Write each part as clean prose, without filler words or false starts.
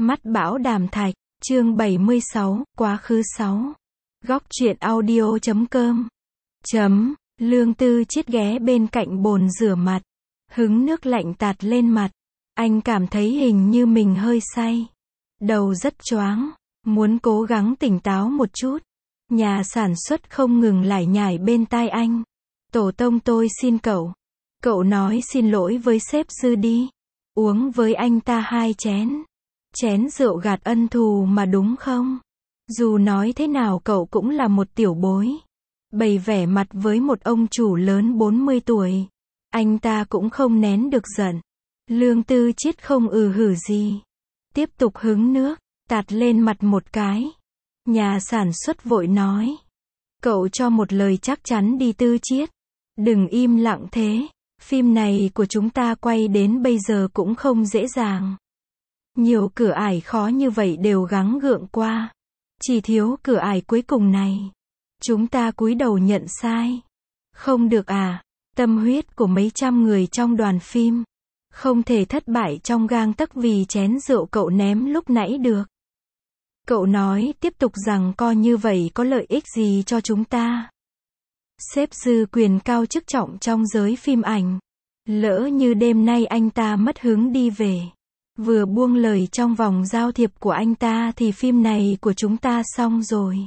Mắt bão đàm thạch, chương 76, quá khứ 6. Góc truyện audio.com. Lương Tư Chiết ghé bên cạnh bồn rửa mặt. Hứng nước lạnh tạt lên mặt. Anh cảm thấy hình như mình hơi say. Đầu rất choáng. Muốn cố gắng tỉnh táo một chút. Nhà sản xuất không ngừng lải nhải bên tai anh. Tổ tông tôi xin cậu. Cậu nói xin lỗi với sếp Dư đi. Uống với anh ta 2 chén. Chén rượu gạt ân thù mà đúng không? Dù nói thế nào cậu cũng là một tiểu bối. Bày vẻ mặt với một ông chủ lớn 40 tuổi. Anh ta cũng không nén được giận. Lương Tư Chiết không hử gì. Tiếp tục hứng nước, tạt lên mặt một cái. Nhà sản xuất vội nói. Cậu cho một lời chắc chắn đi Tư Chiết. Đừng im lặng thế. Phim này của chúng ta quay đến bây giờ cũng không dễ dàng. Nhiều cửa ải khó như vậy đều gắng gượng qua. Chỉ thiếu cửa ải cuối cùng này. Chúng ta cúi đầu nhận sai. Không được à, tâm huyết của mấy trăm người trong đoàn phim. Không thể thất bại trong gang tấc vì chén rượu cậu ném lúc nãy được. Cậu nói tiếp tục rằng coi như vậy có lợi ích gì cho chúng ta. Sếp Dư quyền cao chức trọng trong giới phim ảnh. Lỡ như đêm nay anh ta mất hứng đi về. Vừa buông lời trong vòng giao thiệp của anh ta thì phim này của chúng ta xong rồi.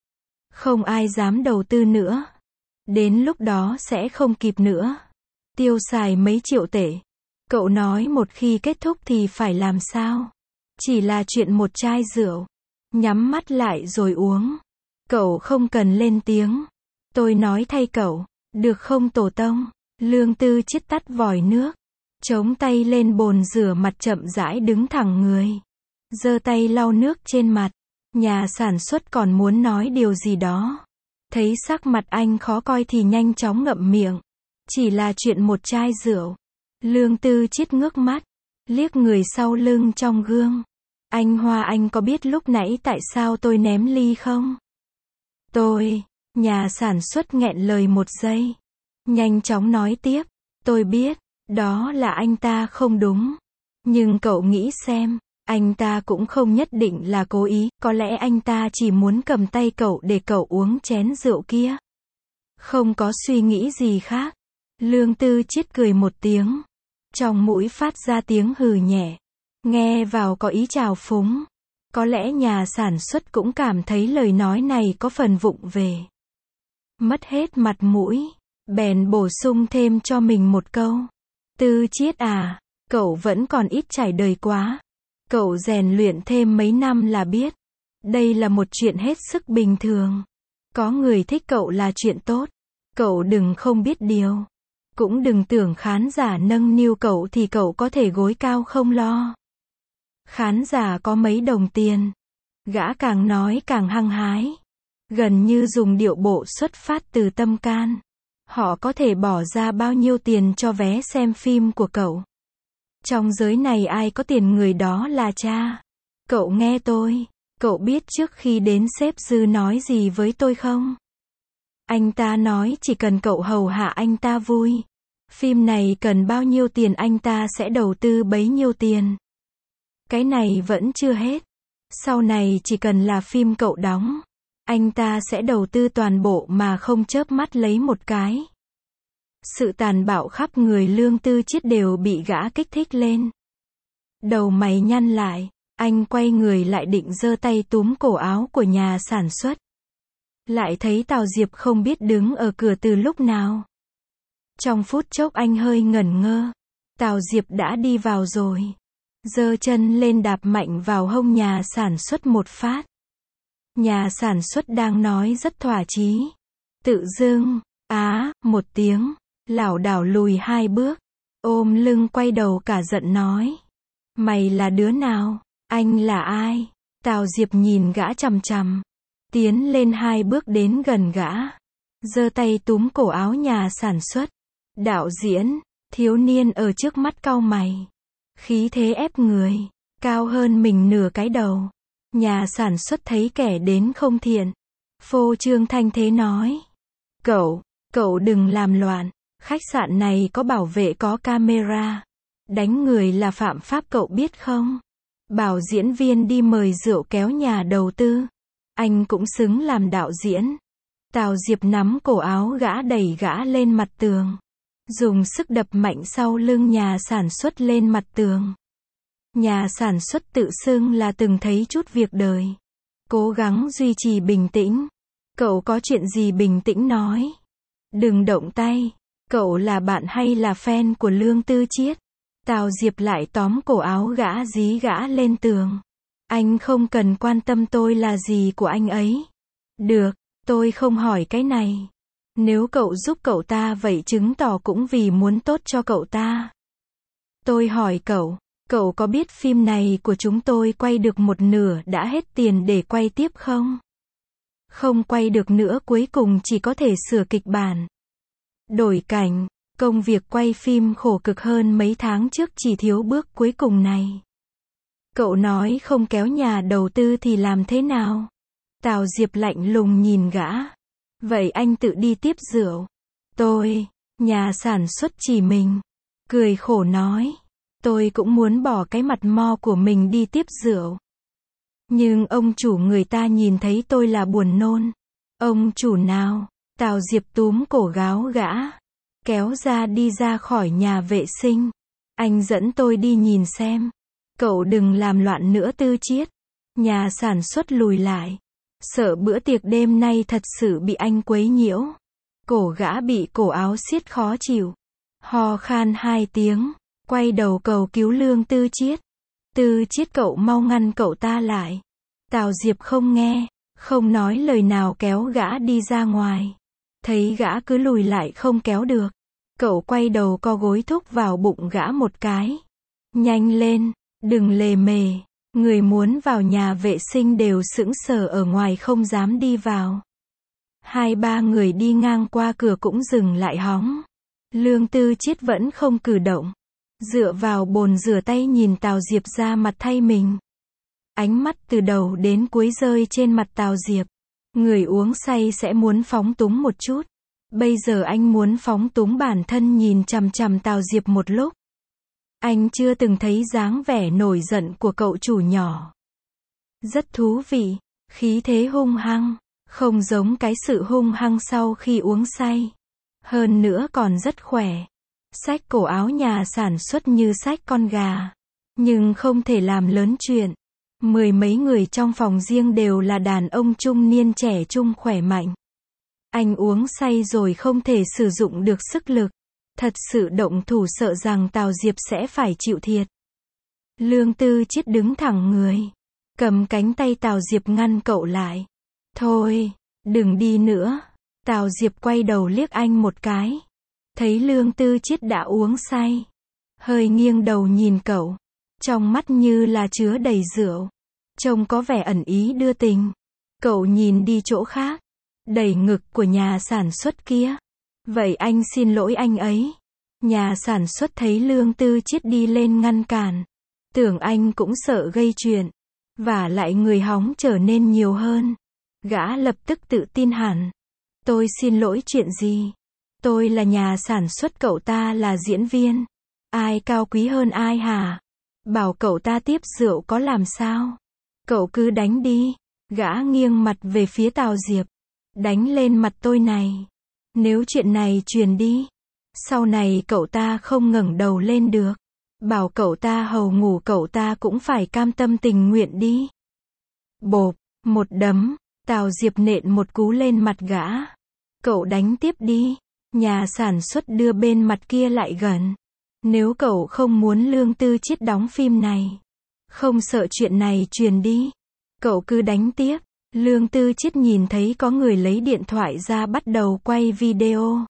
Không ai dám đầu tư nữa. Đến lúc đó sẽ không kịp nữa. Tiêu xài mấy triệu tệ. Cậu nói một khi kết thúc thì phải làm sao? Chỉ là chuyện một chai rượu. Nhắm mắt lại rồi uống. Cậu không cần lên tiếng. Tôi nói thay cậu. Được không tổ tông? Lương Tư Chiết tắt vòi nước. Chống tay lên bồn rửa mặt chậm rãi đứng thẳng người. Giơ tay lau nước trên mặt. Nhà sản xuất còn muốn nói điều gì đó. Thấy sắc mặt anh khó coi thì nhanh chóng ngậm miệng. Chỉ là chuyện một chai rượu. Lương Tư Chiết ngước mắt. Liếc người sau lưng trong gương. Anh Hoa, anh có biết lúc nãy tại sao tôi ném ly không? Nhà sản xuất nghẹn lời một giây. Nhanh chóng nói tiếp. Tôi biết. Đó là anh ta không đúng. Nhưng cậu nghĩ xem, anh ta cũng không nhất định là cố ý, có lẽ anh ta chỉ muốn cầm tay cậu để cậu uống chén rượu kia. Không có suy nghĩ gì khác. Lương Tư Chiết cười một tiếng. Trong mũi phát ra tiếng hừ nhẹ. Nghe vào có ý trào phúng. Có lẽ nhà sản xuất cũng cảm thấy lời nói này có phần vụng về. Mất hết mặt mũi. Bèn bổ sung thêm cho mình một câu. Tư Chiết à, cậu vẫn còn ít trải đời quá. Cậu rèn luyện thêm mấy năm là biết. Đây là một chuyện hết sức bình thường. Có người thích cậu là chuyện tốt. Cậu đừng không biết điều. Cũng đừng tưởng khán giả nâng niu cậu thì cậu có thể gối cao không lo. Khán giả có mấy đồng tiền. Gã càng nói càng hăng hái. Gần như dùng điệu bộ xuất phát từ tâm can. Họ có thể bỏ ra bao nhiêu tiền cho vé xem phim của cậu. Trong giới này ai có tiền người đó là cha. Cậu nghe tôi. Cậu biết trước khi đến sếp Dư nói gì với tôi không? Anh ta nói chỉ cần cậu hầu hạ anh ta vui. Phim này cần bao nhiêu tiền anh ta sẽ đầu tư bấy nhiêu tiền. Cái này vẫn chưa hết. Sau này chỉ cần là phim cậu đóng. Anh ta sẽ đầu tư toàn bộ mà không chớp mắt lấy một cái. Sự tàn bạo khắp người Lương Tư Chiết đều bị gã kích thích lên. Đầu mày nhăn lại, anh quay người lại định giơ tay túm cổ áo của nhà sản xuất. Lại thấy Tào Diệp không biết đứng ở cửa từ lúc nào. Trong phút chốc anh hơi ngẩn ngơ. Tào Diệp đã đi vào rồi. Giơ chân lên đạp mạnh vào hông nhà sản xuất một phát. Nhà sản xuất đang nói rất thỏa chí. Tự dưng, một tiếng, lảo đảo lùi 2 bước. Ôm lưng quay đầu cả giận nói. Mày là đứa nào? Anh là ai? Tào Diệp nhìn gã chằm chằm. Tiến lên 2 bước đến gần gã. Giơ tay túm cổ áo nhà sản xuất. Đạo diễn, thiếu niên ở trước mắt cau mày. Khí thế ép người. Cao hơn mình nửa cái đầu. Nhà sản xuất thấy kẻ đến không thiện. Phô trương thanh thế nói. Cậu đừng làm loạn. Khách sạn này có bảo vệ có camera. Đánh người là phạm pháp cậu biết không? bảo diễn viên đi mời rượu kéo nhà đầu tư. Anh cũng xứng làm đạo diễn. Tào Diệp nắm cổ áo gã đẩy gã lên mặt tường. Dùng sức đập mạnh sau lưng nhà sản xuất lên mặt tường. Nhà sản xuất tự xưng là từng thấy chút việc đời. Cố gắng duy trì bình tĩnh. Cậu có chuyện gì bình tĩnh nói. Đừng động tay. Cậu là bạn hay là fan của Lương Tư Chiết? Tào Diệp lại tóm cổ áo gã dí gã lên tường. Anh không cần quan tâm tôi là gì của anh ấy. Được, tôi không hỏi cái này. Nếu cậu giúp cậu ta vậy chứng tỏ cũng vì muốn tốt cho cậu ta. Tôi hỏi cậu có biết phim này của chúng tôi quay được một nửa đã hết tiền để quay tiếp không? Không quay được nữa, cuối cùng chỉ có thể sửa kịch bản. Đổi cảnh, công việc quay phim khổ cực hơn mấy tháng trước, chỉ thiếu bước cuối cùng này. Cậu nói không kéo nhà đầu tư thì làm thế nào? Tào Diệp lạnh lùng nhìn gã. Vậy anh tự đi tiếp rượu. Nhà sản xuất chỉ mình. Cười khổ nói. Tôi cũng muốn bỏ cái mặt mo của mình đi tiếp rượu. Nhưng ông chủ người ta nhìn thấy tôi là buồn nôn. Ông chủ nào? Tào Diệp túm cổ gáo gã. Kéo ra đi ra khỏi nhà vệ sinh. Anh dẫn tôi đi nhìn xem. Cậu đừng làm loạn nữa Tư Chiết. Nhà sản xuất lùi lại. Sợ bữa tiệc đêm nay thật sự bị anh quấy nhiễu. Cổ gã bị cổ áo siết khó chịu. Ho khan 2 tiếng. Quay đầu cầu cứu Lương Tư Chiết. Tư Chiết, cậu mau ngăn cậu ta lại. Tào Diệp không nghe. Không nói lời nào, kéo gã đi ra ngoài. Thấy gã cứ lùi lại không kéo được. Cậu quay đầu co gối thúc vào bụng gã một cái. Nhanh lên, đừng lề mề. Người muốn vào nhà vệ sinh đều sững sờ ở ngoài không dám đi vào. 2-3 người đi ngang qua cửa cũng dừng lại hóng. Lương Tư Chiết vẫn không cử động. Dựa vào bồn rửa tay nhìn Tào Diệp ra mặt thay mình. Ánh mắt từ đầu đến cuối rơi trên mặt Tào Diệp. Người uống say sẽ muốn phóng túng một chút. Bây giờ anh muốn phóng túng bản thân, nhìn chằm chằm Tào Diệp một lúc. Anh chưa từng thấy dáng vẻ nổi giận của cậu chủ nhỏ. Rất thú vị, khí thế hung hăng, không giống cái sự hung hăng sau khi uống say. Hơn nữa còn rất khỏe. Xách cổ áo nhà sản xuất như xách con gà. Nhưng không thể làm lớn chuyện. 10 mấy người trong phòng riêng đều là đàn ông trung niên trẻ trung khỏe mạnh. Anh uống say rồi không thể sử dụng được sức lực. Thật sự động thủ sợ rằng Tào Diệp sẽ phải chịu thiệt. Lương Tư Chiết đứng thẳng người. Cầm cánh tay Tào Diệp ngăn cậu lại. Thôi, đừng đi nữa. Tào Diệp quay đầu liếc anh một cái. Thấy Lương Tư Chiết đã uống say. Hơi nghiêng đầu nhìn cậu. Trong mắt như là chứa đầy rượu. Trông có vẻ ẩn ý đưa tình. Cậu nhìn đi chỗ khác. Đẩy ngực của nhà sản xuất kia. Vậy anh xin lỗi anh ấy. Nhà sản xuất thấy Lương Tư Chiết đi lên ngăn cản. Tưởng anh cũng sợ gây chuyện. Và lại người hóng trở nên nhiều hơn. Gã lập tức tự tin hẳn. Tôi xin lỗi chuyện gì? Tôi là nhà sản xuất, cậu ta là diễn viên. Ai cao quý hơn ai hả? Bảo cậu ta tiếp rượu có làm sao? Cậu cứ đánh đi. Gã nghiêng mặt về phía Tào Diệp. Đánh lên mặt tôi này. Nếu chuyện này truyền đi, sau này cậu ta không ngẩng đầu lên được. Bảo cậu ta hầu ngủ cậu ta cũng phải cam tâm tình nguyện đi. Bộp, một đấm, Tào Diệp nện một cú lên mặt gã. Cậu đánh tiếp đi. Nhà sản xuất đưa bên mặt kia lại gần. Nếu cậu không muốn Lương Tư Chiết đóng phim này, không sợ chuyện này truyền đi, cậu cứ đánh tiếp. Lương Tư Chiết nhìn thấy có người lấy điện thoại ra bắt đầu quay video.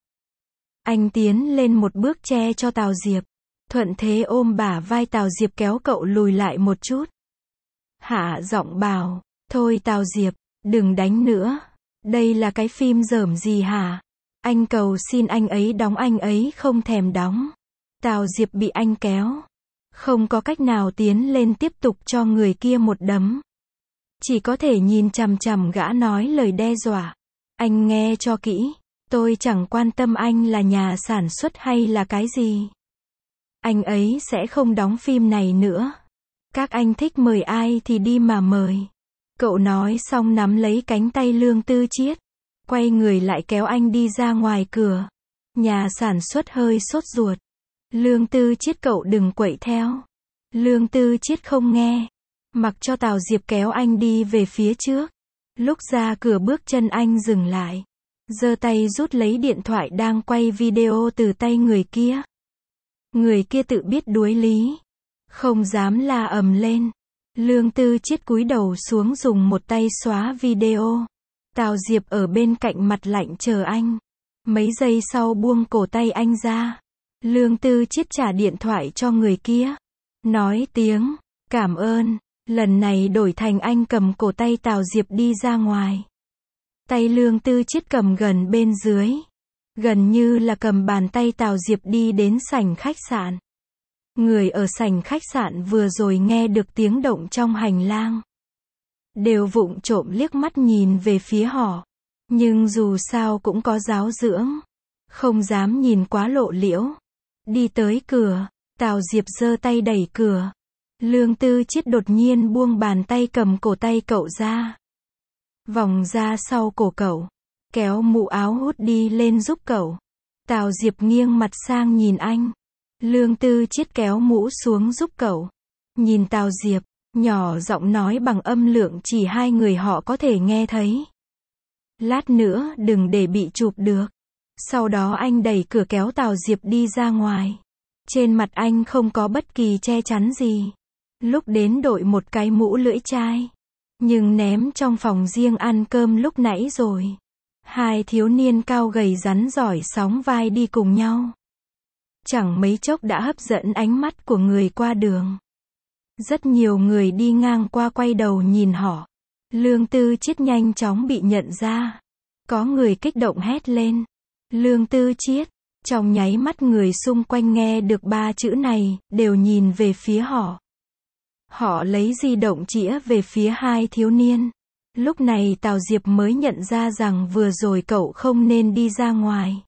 Anh tiến lên một bước che cho Tào Diệp. Thuận thế ôm bả vai Tào Diệp kéo cậu lùi lại một chút. Hạ giọng bảo, thôi Tào Diệp, đừng đánh nữa. Đây là cái phim dởm gì hả? Anh cầu xin anh ấy đóng, anh ấy không thèm đóng. Tào Diệp bị anh kéo. Không có cách nào tiến lên tiếp tục cho người kia một đấm. Chỉ có thể nhìn chằm chằm gã nói lời đe dọa. Anh nghe cho kỹ. Tôi chẳng quan tâm anh là nhà sản xuất hay là cái gì. Anh ấy sẽ không đóng phim này nữa. Các anh thích mời ai thì đi mà mời. Cậu nói xong nắm lấy cánh tay Lương Tư Chiết, quay người lại kéo anh đi ra ngoài cửa. Nhà sản xuất hơi sốt ruột. Lương Tư Chiết cậu đừng quậy theo. Lương Tư Chiết không nghe. Mặc cho Tào Diệp kéo anh đi về phía trước. Lúc ra cửa bước chân anh dừng lại. Giơ tay rút lấy điện thoại đang quay video từ tay người kia. Người kia tự biết đuối lý. Không dám la ầm lên. Lương Tư Chiết cúi đầu xuống dùng một tay xóa video. Tào Diệp ở bên cạnh mặt lạnh chờ anh. Mấy giây sau buông cổ tay anh ra. Lương Tư Chiết trả điện thoại cho người kia. Nói tiếng, cảm ơn. Lần này đổi thành anh cầm cổ tay Tào Diệp đi ra ngoài. Tay Lương Tư Chiết cầm gần bên dưới. Gần như là cầm bàn tay Tào Diệp đi đến sảnh khách sạn. Người ở sảnh khách sạn vừa rồi nghe được tiếng động trong hành lang. Đều vụng trộm liếc mắt nhìn về phía họ. Nhưng dù sao cũng có giáo dưỡng. Không dám nhìn quá lộ liễu. Đi tới cửa, Tào Diệp giơ tay đẩy cửa. Lương Tư Chiết đột nhiên buông bàn tay cầm cổ tay cậu ra. Vòng ra sau cổ cậu. Kéo mũ áo hút đi lên giúp cậu. Tào Diệp nghiêng mặt sang nhìn anh. Lương Tư Chiết kéo mũ xuống giúp cậu. Nhìn Tào Diệp, nhỏ giọng nói bằng âm lượng chỉ hai người họ có thể nghe thấy. Lát nữa đừng để bị chụp được. Sau đó anh đẩy cửa kéo Tào Diệp đi ra ngoài. Trên mặt anh không có bất kỳ che chắn gì. Lúc đến đội một cái mũ lưỡi chai. Nhưng ném trong phòng riêng ăn cơm lúc nãy rồi. Hai thiếu niên cao gầy rắn giỏi sóng vai đi cùng nhau. Chẳng mấy chốc đã hấp dẫn ánh mắt của người qua đường. Rất nhiều người đi ngang qua quay đầu nhìn họ. Lương Tư Chiết nhanh chóng bị nhận ra. Có người kích động hét lên. Lương Tư Chiết. Trong nháy mắt người xung quanh nghe được ba chữ này, đều nhìn về phía họ. Họ lấy di động chĩa về phía hai thiếu niên. Lúc này Tào Diệp mới nhận ra rằng vừa rồi cậu không nên đi ra ngoài.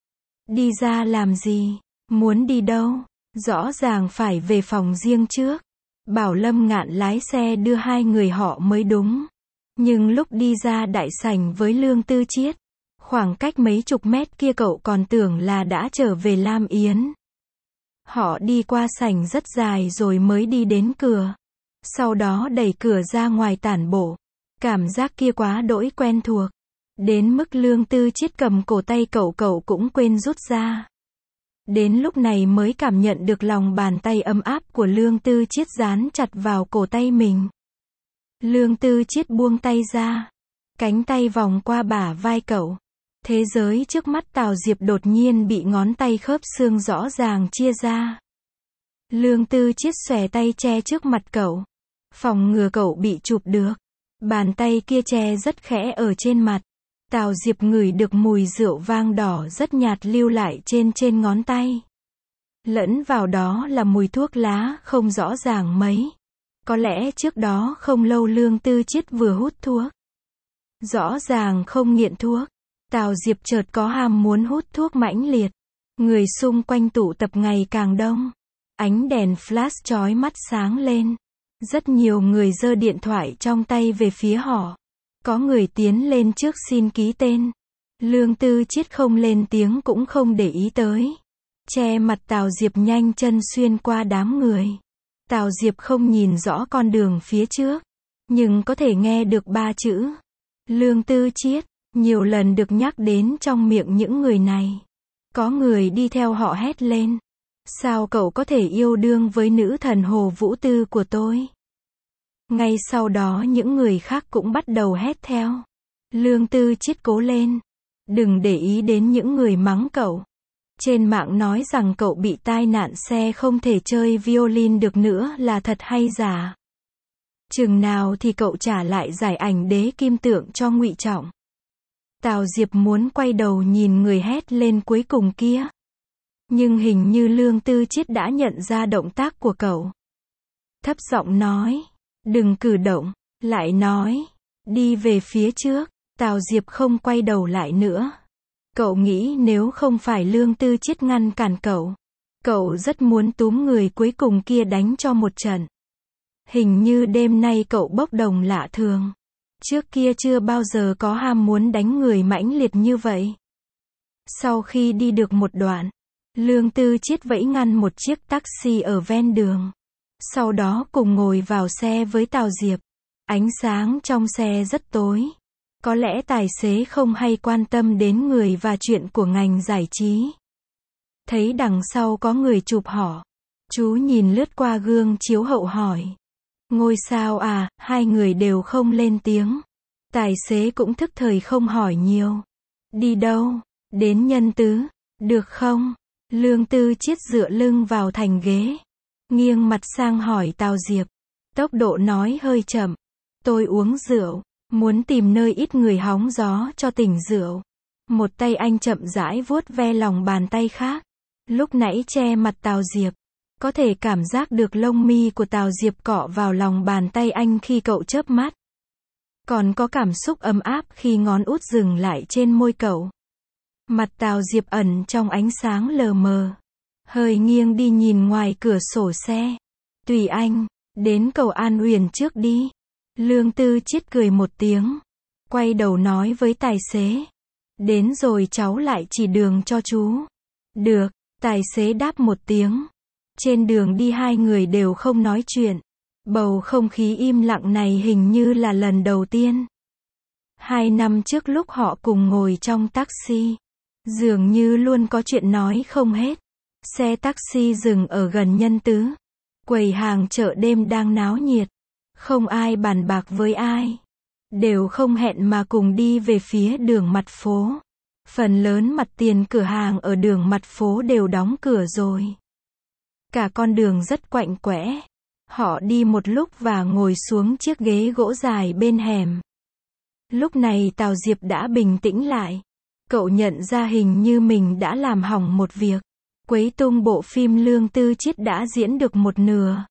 Đi ra làm gì? Muốn đi đâu? Rõ ràng phải về phòng riêng trước. Bảo Lâm Ngạn lái xe đưa hai người họ mới đúng. Nhưng lúc đi ra đại sảnh với Lương Tư Chiết, khoảng cách mấy chục mét kia cậu còn tưởng là đã trở về Lam Yến. Họ đi qua sảnh rất dài rồi mới đi đến cửa. Sau đó đẩy cửa ra ngoài tản bộ. Cảm giác kia quá đỗi quen thuộc. Đến mức Lương Tư Chiết cầm cổ tay cậu cũng quên rút ra. Đến lúc này mới cảm nhận được lòng bàn tay ấm áp của Lương Tư Chiết dán chặt vào cổ tay mình. Lương Tư Chiết buông tay ra. Cánh tay vòng qua bả vai cậu. Thế giới trước mắt Tào Diệp đột nhiên bị ngón tay khớp xương rõ ràng chia ra. Lương Tư Chiết xòe tay che trước mặt cậu. Phòng ngừa cậu bị chụp được. Bàn tay kia che rất khẽ ở trên mặt. Tào Diệp ngửi được mùi rượu vang đỏ rất nhạt lưu lại trên ngón tay. Lẫn vào đó là mùi thuốc lá không rõ ràng mấy. Có lẽ trước đó không lâu Lương Tư Chiết vừa hút thuốc. Rõ ràng không nghiện thuốc. Tào Diệp chợt có ham muốn hút thuốc mãnh liệt. Người xung quanh tụ tập ngày càng đông. Ánh đèn flash chói mắt sáng lên. Rất nhiều người giơ điện thoại trong tay về phía họ. Có người tiến lên trước xin ký tên. Lương Tư Chiết không lên tiếng cũng không để ý tới. Che mặt Tào Diệp nhanh chân xuyên qua đám người. Tào Diệp không nhìn rõ con đường phía trước. Nhưng có thể nghe được ba chữ. Lương Tư Chiết. Nhiều lần được nhắc đến trong miệng những người này. Có người đi theo họ hét lên. Sao cậu có thể yêu đương với nữ thần Hồ Vũ Tư của tôi? Ngay sau đó những người khác cũng bắt đầu hét theo. Lương Tư Chiết cố lên. Đừng để ý đến những người mắng cậu. Trên mạng nói rằng cậu bị tai nạn xe không thể chơi violin được nữa là thật hay giả? Chừng nào thì cậu trả lại giải ảnh đế kim tượng cho Ngụy Trọng? Tào Diệp muốn quay đầu nhìn người hét lên cuối cùng kia. Nhưng hình như Lương Tư Chiết đã nhận ra động tác của cậu. Thấp giọng nói. Đừng cử động. Lại nói. Đi về phía trước. Tào Diệp không quay đầu lại nữa. Cậu nghĩ nếu không phải Lương Tư Chiết ngăn cản cậu. Cậu rất muốn túm người cuối cùng kia đánh cho một trận. Hình như đêm nay cậu bốc đồng lạ thường. Trước kia chưa bao giờ có ham muốn đánh người mãnh liệt như vậy. Sau khi đi được một đoạn, Lương Tư Chiết vẫy ngăn một chiếc taxi ở ven đường. Sau đó cùng ngồi vào xe với Tào Diệp. Ánh sáng trong xe rất tối. Có lẽ tài xế không hay quan tâm đến người và chuyện của ngành giải trí. Thấy đằng sau có người chụp họ. Chú nhìn lướt qua gương chiếu hậu hỏi. Ngôi sao à, hai người đều không lên tiếng. Tài xế cũng thức thời không hỏi nhiều. Đi đâu? Đến Nhân Tứ. Được không? Lương Tư Chiết dựa lưng vào thành ghế. Nghiêng mặt sang hỏi Tào Diệp. Tốc độ nói hơi chậm. Tôi uống rượu. Muốn tìm nơi ít người hóng gió cho tỉnh rượu. Một tay anh chậm rãi vuốt ve lòng bàn tay khác. Lúc nãy che mặt Tào Diệp. Có thể cảm giác được lông mi của Tào Diệp cọ vào lòng bàn tay anh khi cậu chớp mắt. Còn có cảm xúc ấm áp khi ngón út dừng lại trên môi cậu. Mặt Tào Diệp ẩn trong ánh sáng lờ mờ. Hơi nghiêng đi nhìn ngoài cửa sổ xe. Tùy anh, đến cầu An Uyển trước đi. Lương Tư Chiết cười một tiếng. Quay đầu nói với tài xế. Đến rồi cháu lại chỉ đường cho chú. Được, tài xế đáp một tiếng. Trên đường đi hai người đều không nói chuyện. Bầu không khí im lặng này hình như là lần đầu tiên. 2 năm trước lúc họ cùng ngồi trong taxi. Dường như luôn có chuyện nói không hết. Xe taxi dừng ở gần Nhân Tứ. Quầy hàng chợ đêm đang náo nhiệt. Không ai bàn bạc với ai. Đều không hẹn mà cùng đi về phía đường mặt phố. Phần lớn mặt tiền cửa hàng ở đường mặt phố đều đóng cửa rồi. Cả con đường rất quạnh quẽ. Họ đi một lúc và ngồi xuống chiếc ghế gỗ dài bên hẻm. Lúc này Tào Diệp đã bình tĩnh lại. Cậu nhận ra hình như mình đã làm hỏng một việc. Quấy tung bộ phim Lương Tư Chiết đã diễn được một nửa.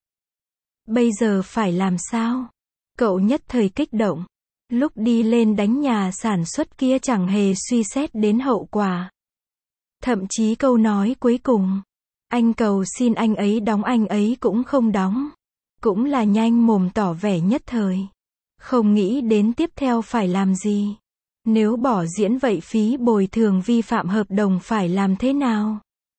Bây giờ phải làm sao? Cậu nhất thời kích động. Lúc đi lên đánh nhà sản xuất kia chẳng hề suy xét đến hậu quả. Thậm chí câu nói cuối cùng. Anh cầu xin anh ấy đóng anh ấy cũng không đóng. Cũng là nhanh mồm tỏ vẻ nhất thời. Không nghĩ đến tiếp theo phải làm gì. Nếu bỏ diễn vậy phí bồi thường vi phạm hợp đồng phải làm thế nào?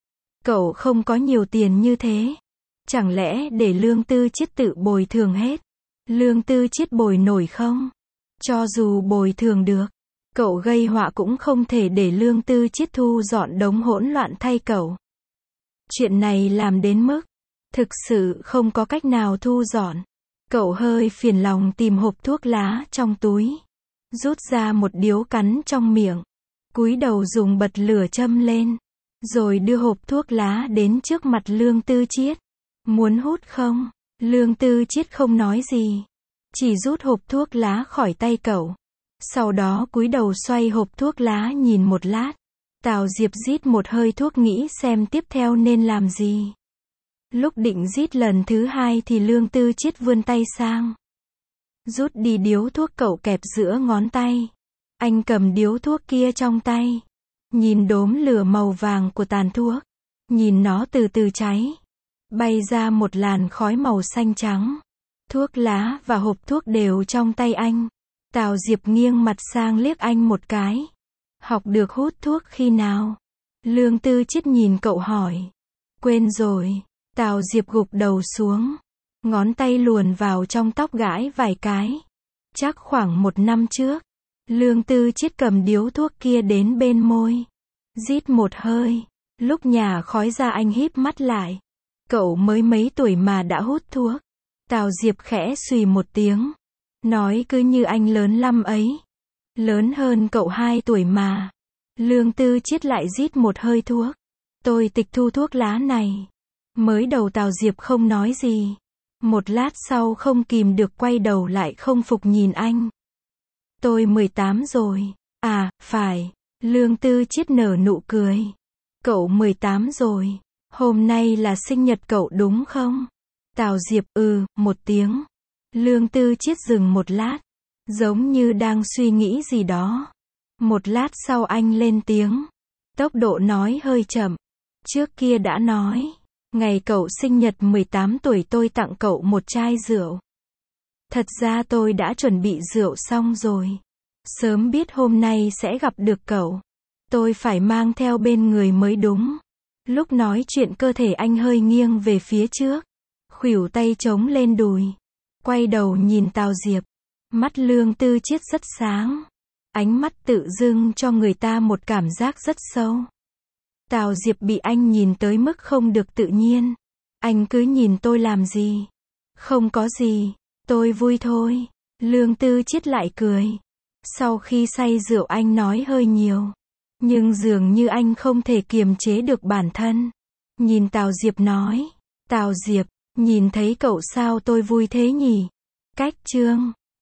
Cậu không có nhiều tiền như thế. Chẳng lẽ để Lương Tư Chiết tự bồi thường hết? Lương Tư Chiết bồi nổi không? Cho dù bồi thường được, cậu gây họa cũng không thể để Lương Tư Chiết thu dọn đống hỗn loạn thay cậu. Chuyện này làm đến mức thực sự không có cách nào thu dọn. Cậu hơi phiền lòng tìm hộp thuốc lá trong túi. Rút ra một điếu cắn trong miệng. Cúi đầu dùng bật lửa châm lên. Rồi đưa hộp thuốc lá đến trước mặt Lương Tư Chiết. Muốn hút không? Lương Tư Chiết không nói gì. Chỉ rút hộp thuốc lá khỏi tay cậu. Sau đó cúi đầu xoay hộp thuốc lá nhìn một lát. Tào Diệp rít một hơi thuốc nghĩ xem tiếp theo nên làm gì. Lúc định rít lần thứ hai thì Lương Tư Chiết vươn tay sang. Rút đi điếu thuốc cậu kẹp giữa ngón tay. Anh cầm điếu thuốc kia trong tay. Nhìn đốm lửa màu vàng của tàn thuốc. Nhìn nó từ từ cháy. Bay ra một làn khói màu xanh trắng. Thuốc lá và hộp thuốc đều trong tay anh. Tào Diệp nghiêng mặt sang liếc anh một cái. Học được hút thuốc khi nào? Lương Tư Chiết nhìn cậu hỏi. Quên rồi. Tào Diệp gục đầu xuống. Ngón tay luồn vào trong tóc gãi vài cái. Chắc khoảng 1 năm trước. Lương Tư Chiết cầm điếu thuốc kia đến bên môi. Rít một hơi. Lúc nhả khói ra anh híp mắt lại. Cậu mới mấy tuổi mà đã hút thuốc. Tào Diệp khẽ xùy một tiếng. Nói cứ như anh lớn lắm ấy. Lớn hơn cậu 2 tuổi mà. Lương Tư Chiết lại rít một hơi thuốc. Tôi tịch thu thuốc lá này. Mới đầu Tào Diệp không nói gì. Một lát sau không kìm được quay đầu lại không phục nhìn anh. Tôi 18 rồi. À, phải. Lương Tư Chiết nở nụ cười. Cậu 18 rồi. Hôm nay là sinh nhật cậu đúng không? Tào Diệp một tiếng. Lương Tư Chiết dừng một lát. Giống như đang suy nghĩ gì đó. Một lát sau anh lên tiếng. Tốc độ nói hơi chậm. Trước kia đã nói. Ngày cậu sinh nhật 18 tuổi tôi tặng cậu một chai rượu. Thật ra tôi đã chuẩn bị rượu xong rồi. Sớm biết hôm nay sẽ gặp được cậu. Tôi phải mang theo bên người mới đúng. Lúc nói chuyện cơ thể anh hơi nghiêng về phía trước. Khuỷu tay chống lên đùi. Quay đầu nhìn Tào Diệp. Mắt Lương Tư Chiết rất sáng. Ánh mắt tự dưng cho người ta một cảm giác rất sâu. Tào Diệp bị anh nhìn tới mức không được tự nhiên. Anh cứ nhìn tôi làm gì? Không có gì. Tôi vui thôi. Lương Tư Chiết lại cười. Sau khi say rượu anh nói hơi nhiều. Nhưng dường như anh không thể kiềm chế được bản thân. Nhìn Tào Diệp nói. Tào Diệp, nhìn thấy cậu sao tôi vui thế nhỉ? Cách chương